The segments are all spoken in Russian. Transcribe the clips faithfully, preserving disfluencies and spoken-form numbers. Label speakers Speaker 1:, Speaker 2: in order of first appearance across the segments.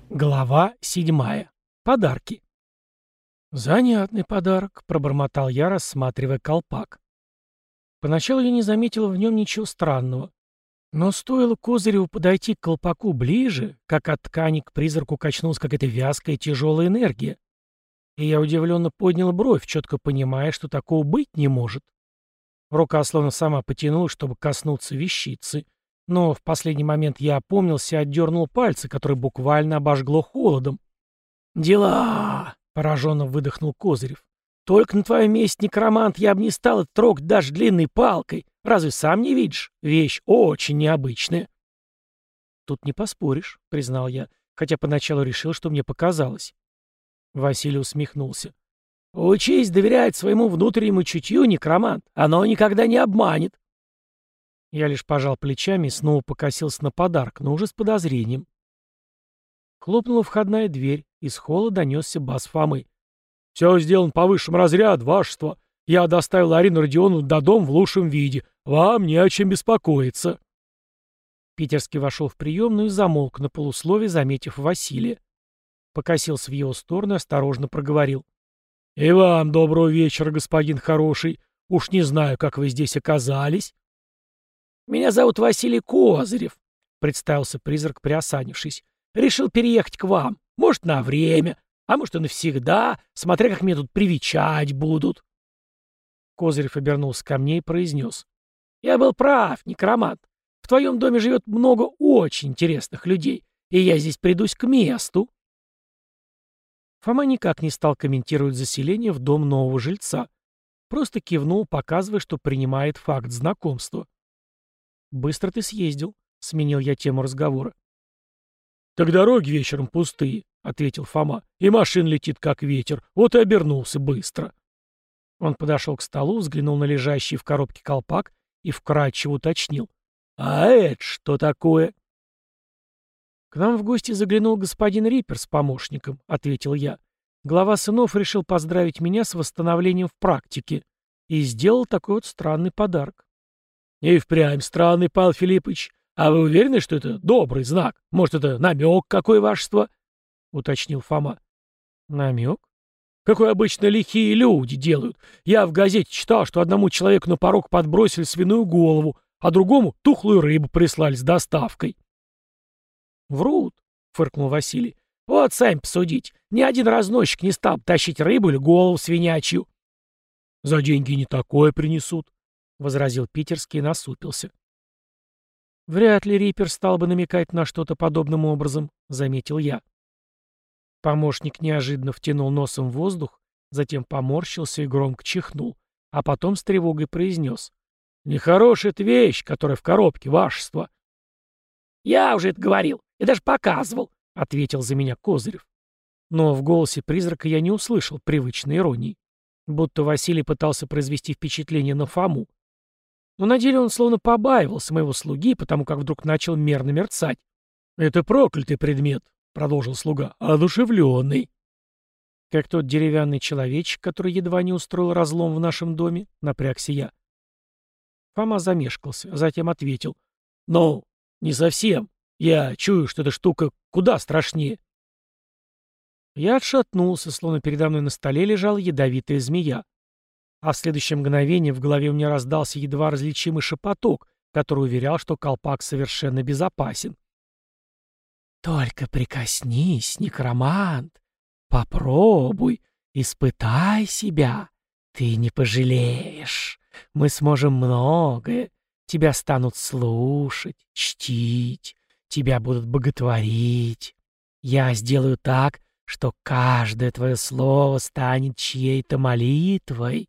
Speaker 1: Глава седьмая. Подарки. «Занятный подарок», — пробормотал я, рассматривая колпак. Поначалу я не заметил в нем ничего странного. Но стоило Козыреву подойти к колпаку ближе, как от ткани к призраку качнулась какая-то вязкая тяжелая энергия. И я удивленно поднял бровь, четко понимая, что такого быть не может. Рука словно сама потянулась, чтобы коснуться вещицы. Но в последний момент я опомнился и отдернул пальцы, которые буквально обожгло холодом. «Дела!» — пораженно выдохнул Козырев. «Только на твоем месте, некромант, я бы не стал это трогать даже длинной палкой. Разве сам не видишь? Вещь очень необычная». «Тут не поспоришь», — признал я, хотя поначалу решил, что мне показалось. Василий усмехнулся. «Учись доверять своему внутреннему чутью, некромант. Оно никогда не обманет». Я лишь пожал плечами и снова покосился на подарок, но уже с подозрением. Хлопнула входная дверь, из холла донесся бас Фомы. «Все сделано по высшему разряду, вашество. Я доставил Арину Родионовну до дома в лучшем виде. Вам не о чем беспокоиться». Питерский вошел в приемную и замолк на полуслове, заметив Василия. Покосился в его сторону и осторожно проговорил. «И вам доброго вечера, господин хороший. Уж не знаю, как вы здесь оказались». «Меня зовут Василий Козырев», — представился призрак, приосанившись. «Решил переехать к вам. Может, на время, а может, и навсегда, смотря как меня тут привечать будут». Козырев обернулся ко мне и произнес. «Я был прав, некромант. В твоем доме живет много очень интересных людей, и я здесь придусь к месту». Фома никак не стал комментировать заселение в дом нового жильца. Просто кивнул, показывая, что принимает факт знакомства. «Быстро ты съездил», — сменил я тему разговора. «Так дороги вечером пустые», — ответил Фома. «И машин летит, как ветер. Вот и обернулся быстро». Он подошел к столу, взглянул на лежащий в коробке колпак и вкратчиво уточнил. «А это что такое?» «К нам в гости заглянул господин Риппер с помощником», — ответил я. «Глава сынов решил поздравить меня с восстановлением в практике и сделал такой вот странный подарок». «И впрямь странный, Павел Филиппович. А вы уверены, что это добрый знак? Может, это намек какой, вашество?» — уточнил Фома. «Намек? Какой обычно лихие люди делают. Я в газете читал, что одному человеку на порог подбросили свиную голову, а другому тухлую рыбу прислали с доставкой». «Врут», — фыркнул Василий. «Вот сами посудите. Ни один разносчик не стал бы тащить рыбу или голову свинячью». «За деньги не такое принесут», — возразил Питерский и насупился. «Вряд ли Риппер стал бы намекать на что-то подобным образом», — заметил я. Помощник неожиданно втянул носом в воздух, затем поморщился и громко чихнул, а потом с тревогой произнес. «Нехорошая это вещь, которая в коробке, вашество». «Я уже это говорил и даже показывал», — ответил за меня Козырев. Но в голосе призрака я не услышал привычной иронии, будто Василий пытался произвести впечатление на Фому. Но на деле он словно побаивался моего слуги, потому как вдруг начал мерно мерцать. «Это проклятый предмет», — продолжил слуга, — «одушевленный». «Как тот деревянный человечек, который едва не устроил разлом в нашем доме», — напрягся я. Фома замешкался, а затем ответил. «Ну, не совсем. Я чую, что эта штука куда страшнее». Я отшатнулся, словно передо мной на столе лежала ядовитая змея. А в следующее мгновение в голове у меня раздался едва различимый шепоток, который уверял, что колпак совершенно безопасен. «Только прикоснись, некромант, попробуй, испытай себя, ты не пожалеешь, мы сможем многое, тебя станут слушать, чтить, тебя будут боготворить, я сделаю так, что каждое твое слово станет чьей-то молитвой».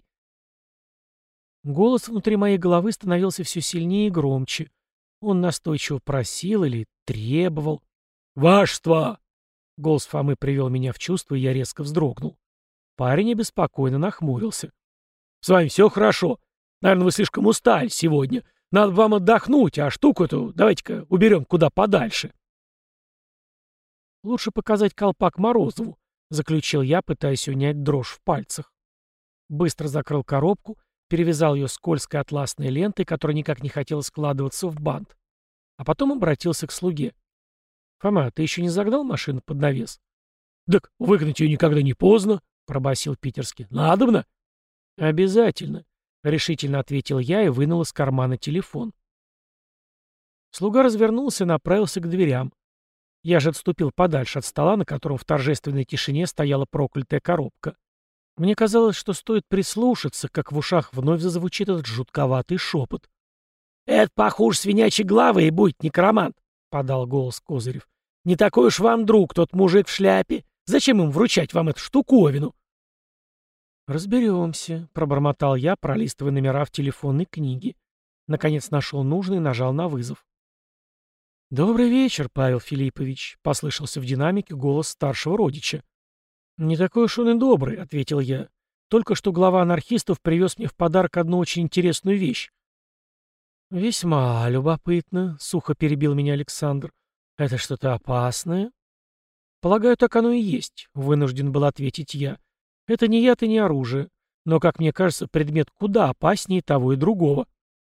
Speaker 1: Голос внутри моей головы становился все сильнее и громче. Он настойчиво просил или требовал. «Вашество!» Голос Фомы привел меня в чувство, и я резко вздрогнул. Парень обеспокоенно нахмурился. «С вами все хорошо? Наверное, вы слишком устали сегодня. Надо вам отдохнуть, а штуку эту давайте-ка уберем куда подальше». «Лучше показать колпак Морозову», — заключил я, пытаясь унять дрожь в пальцах. Быстро закрыл коробку, перевязал ее скользкой атласной лентой, которая никак не хотела складываться в бант. А потом обратился к слуге. Фома, ты еще не загнал машину под навес?
Speaker 2: Так выгнать ее никогда не поздно, пробасил питерский. Надобно?
Speaker 1: Обязательно, решительно ответил я и вынул из кармана телефон. Слуга развернулся и направился к дверям. Я же отступил подальше от стола, на котором в торжественной тишине стояла проклятая коробка. Мне казалось, что стоит прислушаться, как в ушах вновь зазвучит этот жутковатый шепот.
Speaker 2: «Это похуже свинячьей главы и будет некромант», — подал голос Козырев. «Не такой уж вам друг, тот мужик в шляпе. Зачем им вручать вам эту штуковину?»
Speaker 1: «Разберемся», — пробормотал я, пролистывая номера в телефонной книге. Наконец нашел нужный и нажал на вызов. «Добрый вечер, Павел Филиппович», — послышался в динамике голос старшего родича. «Не такой уж он и добрый», — ответил я. «Только что глава анархистов привез мне в подарок одну очень интересную вещь». «Весьма любопытно», — сухо перебил меня Александр. «Это что-то опасное?» «Полагаю, так оно и есть», — вынужден был ответить я. «Это не яд и не оружие, но, как мне кажется, предмет куда опаснее того и другого».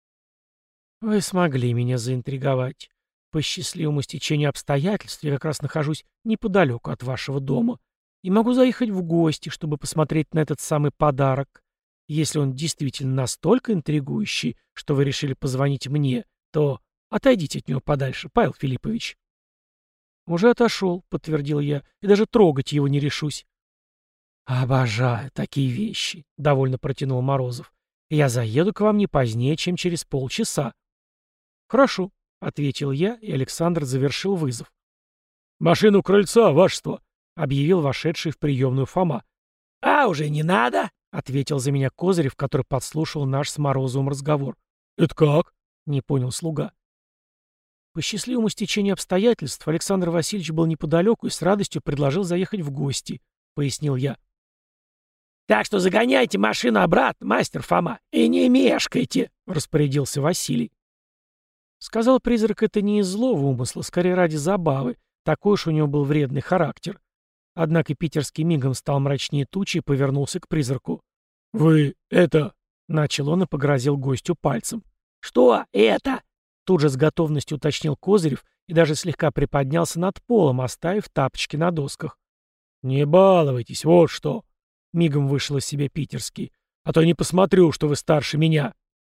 Speaker 1: «Вы смогли меня заинтриговать. По счастливому стечению обстоятельств я как раз нахожусь неподалеку от вашего дома и могу заехать в гости, чтобы посмотреть на этот самый подарок. Если он действительно настолько интригующий, что вы решили позвонить мне, то отойдите от него подальше, Павел Филиппович». «Уже отошел», — подтвердил я, — «и даже трогать его не решусь». «Обожаю такие вещи», — довольно протянул Морозов. «Я заеду к вам не позднее, чем через полчаса». «Хорошо», — ответил я, и Александр завершил вызов.
Speaker 2: «Машину у крыльца, вашество»,
Speaker 1: — объявил вошедший в приемную Фома.
Speaker 2: «А, уже не надо?»
Speaker 1: — ответил за меня Козырев, который подслушал наш с Морозовым разговор.
Speaker 2: «Это как?»
Speaker 1: — не понял слуга. По счастливому стечению обстоятельств Александр Васильевич был неподалеку и с радостью предложил заехать в гости, — пояснил я.
Speaker 2: «Так что загоняйте машину обратно, мастер Фома, и не мешкайте», — распорядился Василий.
Speaker 1: Сказал призрак это не из злого умысла, скорее ради забавы. Такой уж у него был вредный характер. Однако питерский мигом стал мрачнее тучи и повернулся к призраку.
Speaker 2: «Вы это...»
Speaker 1: — начал он и погрозил гостю пальцем.
Speaker 2: «Что это?»
Speaker 1: — тут же с готовностью уточнил Козырев и даже слегка приподнялся над полом, оставив тапочки на досках.
Speaker 2: «Не балуйтесь, вот что!» — мигом вышел из себя питерский. «А то не посмотрю, что вы старше меня».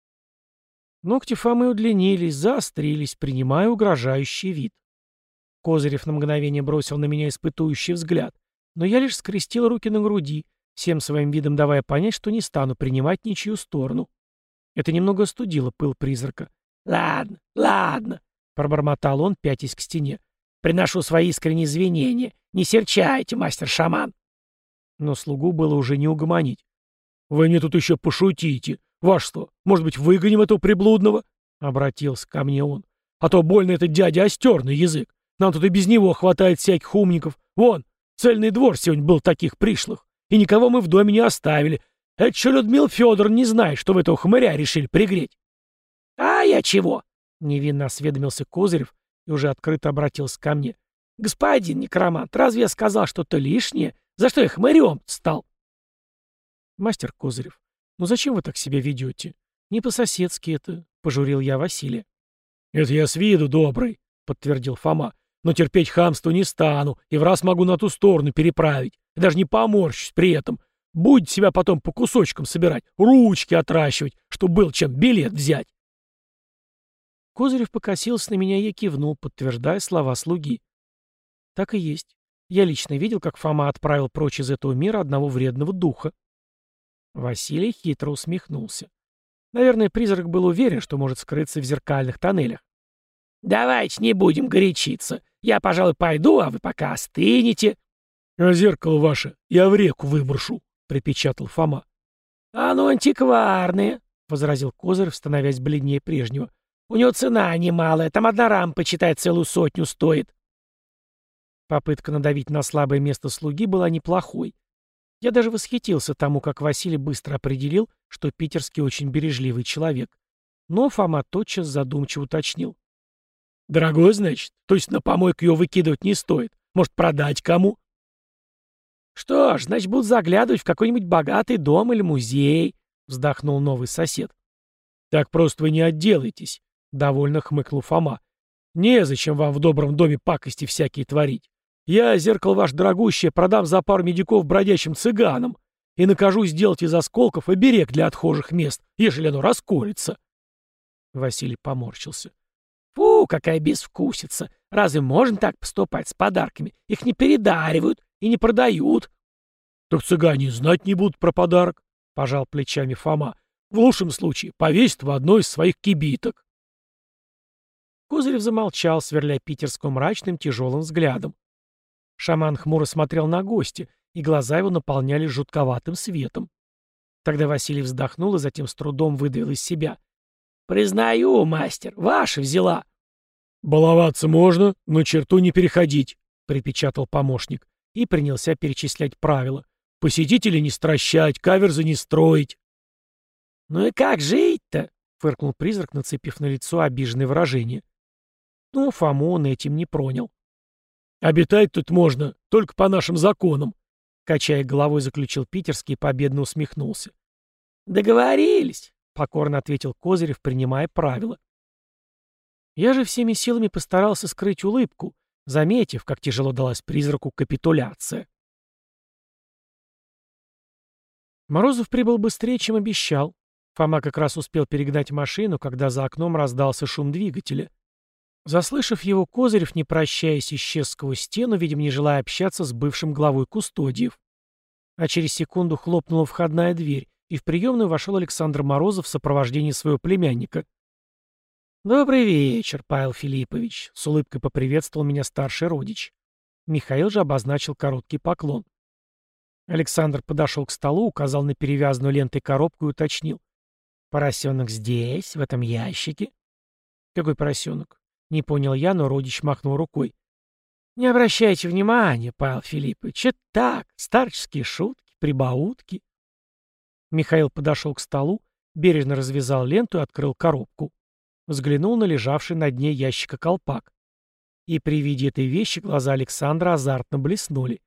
Speaker 1: Ногти Фомы удлинились, заострились, принимая угрожающий вид. Козырев на мгновение бросил на меня испытующий взгляд, но я лишь скрестил руки на груди, всем своим видом давая понять, что не стану принимать ничью сторону. Это немного остудило пыл призрака.
Speaker 2: «Ладно, ладно», — пробормотал он, пятясь к стене. «Приношу свои искренние извинения. Не серчайте, мастер-шаман».
Speaker 1: Но слугу было уже не угомонить.
Speaker 2: «Вы мне тут еще пошутите. Вашество, может быть, выгоним этого приблудного?» — обратился ко мне он. «А то больно этот дядя остерный язык. Нам тут и без него хватает всяких умников. Вон, цельный двор сегодня был таких пришлых. И никого мы в доме не оставили. Это что Людмила Федор не знает, что в этого хмыря решили пригреть?» «А я чего?» — невинно осведомился Козырев и уже открыто обратился ко мне. «Господин некромант, разве я сказал что-то лишнее? За что я хмырем стал?»
Speaker 1: «Мастер Козырев, ну зачем вы так себя ведете? Не по-соседски это», — пожурил я Василия.
Speaker 2: «Это я с виду добрый», — подтвердил Фома. «Но терпеть хамство не стану, и в раз могу на ту сторону переправить. И даже не поморщусь при этом. Будете себя потом по кусочкам собирать, ручки отращивать, чтобы был чем билет взять».
Speaker 1: Козырев покосился на меня, и я кивнул, подтверждая слова слуги. Так и есть. Я лично видел, как Фома отправил прочь из этого мира одного вредного духа. Василий хитро усмехнулся. Наверное, призрак был уверен, что может скрыться в зеркальных тоннелях.
Speaker 2: «Давайте не будем горячиться. Я, пожалуй, пойду, а вы пока остынете». «А зеркало ваше я в реку выброшу», — припечатал Фома. «Оно антикварное», — возразил Козырев, становясь бледнее прежнего. «У него цена немалая, там одна рампа, читай, целую сотню стоит».
Speaker 1: Попытка надавить на слабое место слуги была неплохой. Я даже восхитился тому, как Василий быстро определил, что питерский очень бережливый человек. Но Фома тотчас задумчиво уточнил.
Speaker 2: «Дорогой, значит? То есть на помойку ее выкидывать не стоит? Может, продать кому?»
Speaker 1: «Что ж, значит, будут заглядывать в какой-нибудь богатый дом или музей», — вздохнул новый сосед.
Speaker 2: «Так просто вы не отделаетесь», — довольно хмыкнул Фома. Незачем вам в добром доме пакости всякие творить. Я зеркало ваше дорогущее продам за пару медиков бродячим цыганам и накажу сделать из осколков оберег для отхожих мест, ежели оно расколется». Василий поморщился. «Фу, какая безвкусица! Разве можно так поступать с подарками? Их не передаривают и не продают». «Так цыгане знать не будут про подарок», — пожал плечами Фома. «В лучшем случае повесят в одной из своих кибиток». Козырев замолчал, сверля Питерского мрачным тяжелым взглядом. Шаман хмуро смотрел на гостя, и глаза его наполнялись жутковатым светом. Тогда Василий вздохнул и затем с трудом выдавил из себя. «Признаю, мастер, ваша взяла». «Баловаться можно, но черту не переходить», — припечатал помощник и принялся перечислять правила. «Посетителей не стращать, каверзы не строить». «Ну и как жить-то?» — фыркнул призрак, нацепив на лицо обиженное выражение. Ну, Фому он этим не пронял. «Обитать тут можно, только по нашим законам», — качая головой, заключил Питерский и победно усмехнулся. «Договорились», — покорно ответил Козырев, принимая правила. Я же всеми силами постарался скрыть улыбку, заметив, как тяжело далась призраку капитуляция. Морозов прибыл быстрее, чем обещал. Фома как раз успел перегнать машину, когда за окном раздался шум двигателя. Заслышав его, Козырев, не прощаясь, исчез сквозь стену, видимо, не желая общаться с бывшим главой кустодиев. А через секунду хлопнула входная дверь, и в приемную вошел Александр Морозов в сопровождении своего племянника. «Добрый вечер, Павел Филиппович», — с улыбкой поприветствовал меня старший родич. Михаил же обозначил короткий поклон. Александр подошел к столу, указал на перевязанную лентой коробку и уточнил. «Поросенок здесь, в этом ящике?» «Какой поросенок?» Не понял я, но родич махнул рукой. «Не обращайте внимания, Павел Филиппович, это так, старческие шутки, прибаутки». Михаил подошел к столу, бережно развязал ленту и открыл коробку. Взглянул на лежавший на дне ящика колпак. И при виде этой вещи глаза Александра азартно блеснули.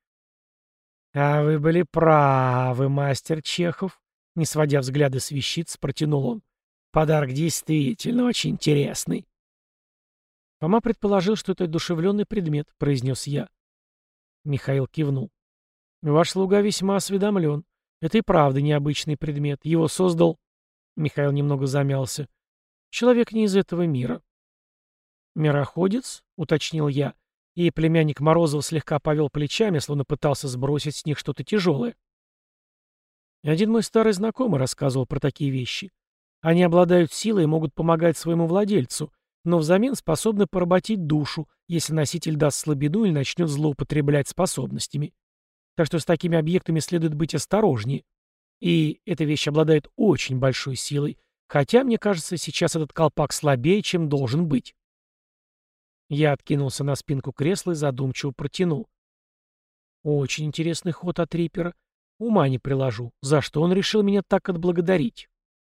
Speaker 2: «А вы были правы, мастер Чехов», — не сводя взгляда с вещиц, протянул он. «Подарок действительно очень интересный». Фома предположил, что это одушевленный предмет, произнес я. Михаил кивнул. Ваш слуга весьма осведомлен. Это и правда необычный предмет. Его создал... Михаил немного замялся. Человек не из этого мира. «Мироходец?» — уточнил я, и племянник Морозова слегка повел плечами, словно пытался сбросить с них что-то тяжелое. Один мой старый знакомый рассказывал про такие вещи. Они обладают силой и могут помогать своему владельцу, но взамен способны поработить душу, если носитель даст слабину или начнет злоупотреблять способностями. Так что с такими объектами следует быть осторожнее. И эта вещь обладает очень большой силой, хотя, мне кажется, сейчас этот колпак слабее, чем должен быть. Я откинулся на спинку кресла и задумчиво протянул. Очень интересный ход от Риппера. Ума не приложу, за что он решил меня так отблагодарить.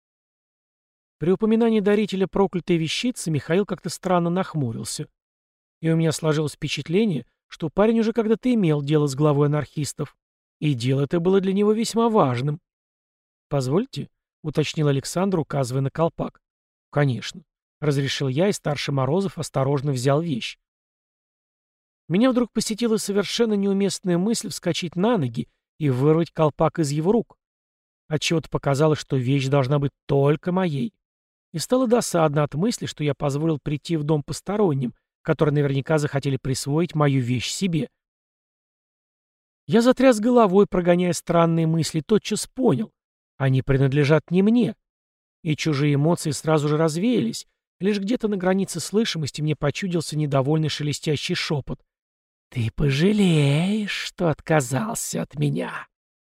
Speaker 2: При упоминании дарителя проклятой вещицы Михаил как-то странно нахмурился. И у меня сложилось впечатление, что парень уже когда-то имел дело с главой анархистов. И дело это было для него весьма важным. «Позвольте», — уточнил Александр, указывая на колпак. «Конечно», — разрешил я, и старший Морозов осторожно взял вещь. Меня вдруг посетила совершенно неуместная мысль вскочить на ноги и вырвать колпак из его рук. Отчего-то показалось, что вещь должна быть только моей. И стало досадно от мысли, что я позволил прийти в дом посторонним, которые наверняка захотели присвоить мою вещь себе. Я затряс головой, прогоняя странные мысли, тотчас понял. Они принадлежат не мне. И чужие эмоции сразу же развеялись. Лишь где-то на границе слышимости мне почудился недовольный шелестящий шепот. «Ты пожалеешь, что отказался от меня».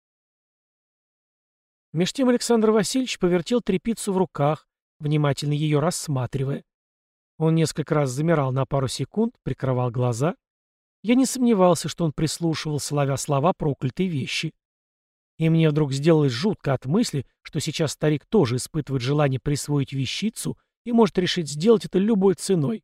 Speaker 2: Меж тем Александр Васильевич повертел тряпицу в руках, внимательно ее рассматривая. Он несколько раз замирал на пару секунд, прикрывал глаза. Я не сомневался, что он прислушивался, ловя слова проклятой вещи. И мне вдруг сделалось жутко от мысли, что сейчас старик тоже испытывает желание присвоить вещицу и может решить сделать это любой ценой.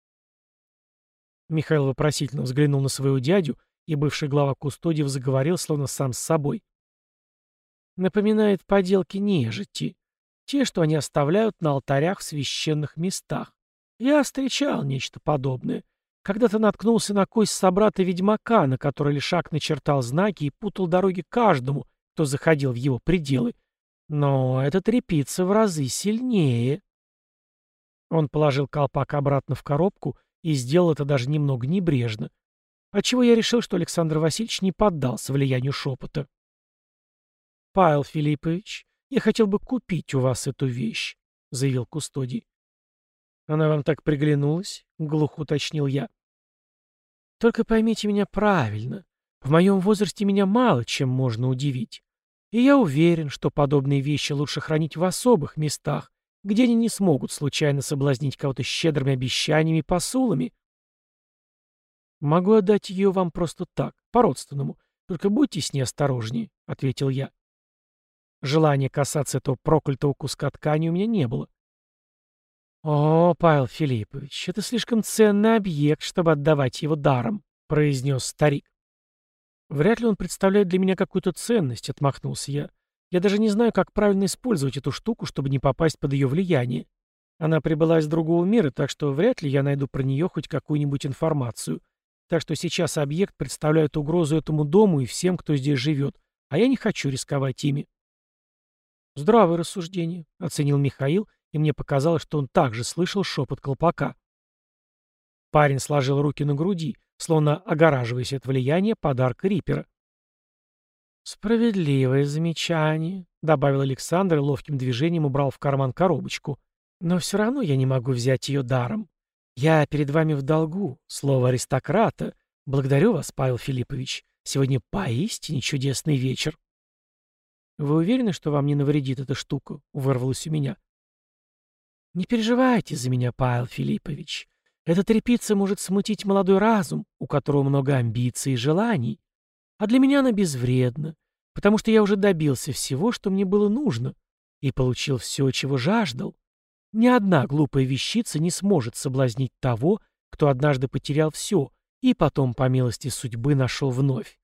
Speaker 2: Михаил вопросительно взглянул на своего дядю, и бывший глава кустодиев заговорил, словно сам с собой. Напоминает поделки нежити, те, что они оставляют на алтарях в священных местах.
Speaker 1: Я встречал нечто подобное. Когда-то наткнулся на кость собрата-ведьмака, на которой Лешак начертал знаки и путал дороги каждому, кто заходил в его пределы. Но эта тряпица в разы сильнее. Он положил колпак обратно в коробку и сделал это даже немного небрежно, отчего я решил, что Александр Васильевич не поддался влиянию шепота. «Павел Филиппович, я хотел бы купить у вас эту вещь», — заявил кустодий. «Она вам так приглянулась?» — глухо уточнил я. «Только поймите меня правильно. В моем возрасте меня мало чем можно удивить. И я уверен, что подобные вещи лучше хранить в особых местах, где они не смогут случайно соблазнить кого-то щедрыми обещаниями и посулами. Могу отдать ее вам просто так, по-родственному, только будьте с ней осторожнее», — ответил я. Желания касаться этого проклятого куска ткани у меня не было. «О, Павел Филиппович, это слишком ценный объект, чтобы отдавать его даром», — произнес старик. «Вряд ли он представляет для меня какую-то ценность», — отмахнулся я. «Я даже не знаю, как правильно использовать эту штуку, чтобы не попасть под ее влияние. Она прибыла из другого мира, так что вряд ли я найду про нее хоть какую-нибудь информацию. Так что сейчас объект представляет угрозу этому дому и всем, кто здесь живет, а я не хочу рисковать ими». «Здравое рассуждение», — оценил Михаил, и мне показалось, что он также слышал шепот колпака. Парень сложил руки на груди, словно огораживаясь от влияния подарка Риппера. «Справедливое замечание», — добавил Александр и ловким движением убрал в карман коробочку. «Но все равно я не могу взять ее даром. Я перед вами в долгу, слово аристократа. Благодарю вас, Павел Филиппович. Сегодня поистине чудесный вечер». «Вы уверены, что вам не навредит эта штука?» — вырвалось у меня. «Не переживайте за меня, Павел Филиппович. Эта тряпица может смутить молодой разум, у которого много амбиций и желаний. А для меня она безвредна, потому что я уже добился всего, что мне было нужно, и получил все, чего жаждал. Ни одна глупая вещица не сможет соблазнить того, кто однажды потерял все и потом, по милости судьбы, нашел вновь».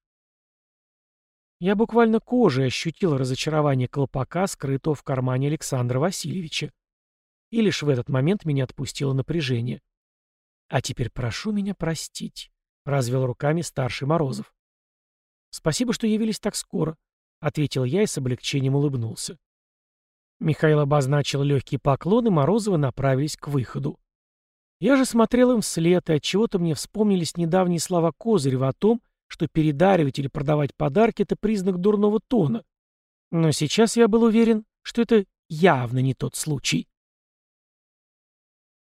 Speaker 1: Я буквально кожей ощутил разочарование колпака, скрытого в кармане Александра Васильевича. И лишь в этот момент меня отпустило напряжение. «А теперь прошу меня простить», — развел руками старший Морозов. «Спасибо, что явились так скоро», — ответил я и с облегчением улыбнулся. Михаил обозначил легкий поклон, и Морозовы направились к выходу. Я же смотрел им вслед, и отчего-то мне вспомнились недавние слова Козырева о том, что передаривать или продавать подарки — это признак дурного тона. Но сейчас я был уверен, что это явно не тот случай.